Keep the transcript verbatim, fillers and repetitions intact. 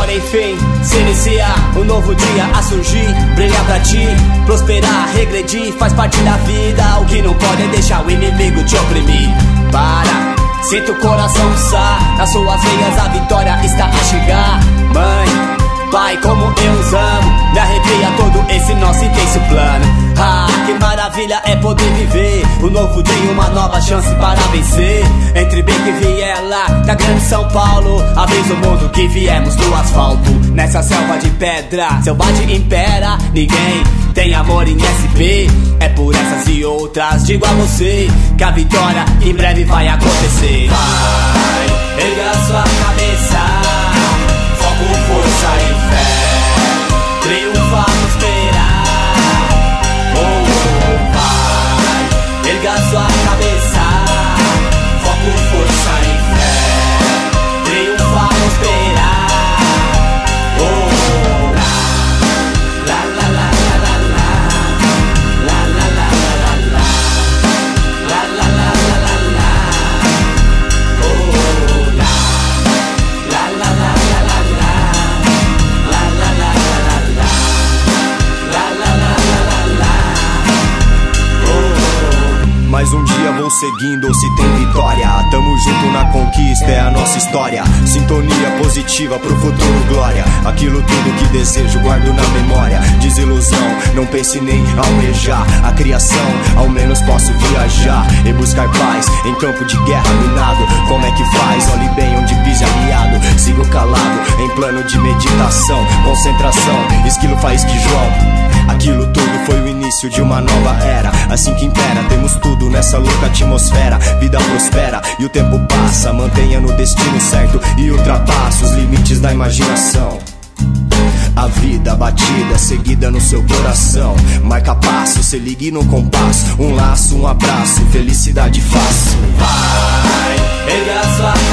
Agora enfim, se inicia um novo dia a surgir, brilhar pra ti, prosperar, regredir, faz parte da vida. O que não pode é deixar o inimigo te oprimir. Para, sinta o coração pulsar, nas suas veias a vitória está a chegar. Mãe, pai, como eu os amo, me arrepia todo esse nosso intenso plano. Ah, que maravilha é poder viver um novo dia, uma nova chance para vencer. Entre bem que vier lá da grande São Paulo, avisa o mundo que viemos do asfalto. Nessa selva de pedra, selvagem impera, ninguém tem amor em S P. É por essas e outras, digo a você, que a vitória em breve vai acontecer. Vai, erga sua cabeça, foco, força e fé, triunfa, prosperar. Oh, oh, vai, erga sua cabeça, foco, força e fé, triunfa, prosperar. Oh, oh, la, la, la, la, la, la, la, la, la, la, la, la, la, la, la, la, la, oh, la, la, la, la, la, la, la, la, la, la, la, la, la, la, la, la, oh. Mais um dia vou seguindo, se tem vitória, tamo junto na conquista, é a nossa história. Sintonia positiva pro futuro, glória. Aquilo tudo que desejo guardo na memória. Desilusão, não pense nem almejar a criação, ao menos posso viajar e buscar paz em campo de guerra minado. Como é que faz? Olhe bem onde pise aliado. Sigo calado em plano de meditação, concentração, esquilo faísca que João. Aquilo tudo foi o início de uma nova era, assim que impera, temos tudo nessa louca atmosfera. Vida prospera e o tempo passa, mantenha no destino certo e ultrapassa os limites da imaginação. A vida batida, seguida no seu coração, marca passo, se ligue no compasso. Um laço, um abraço, felicidade fácil. Vai, erga sua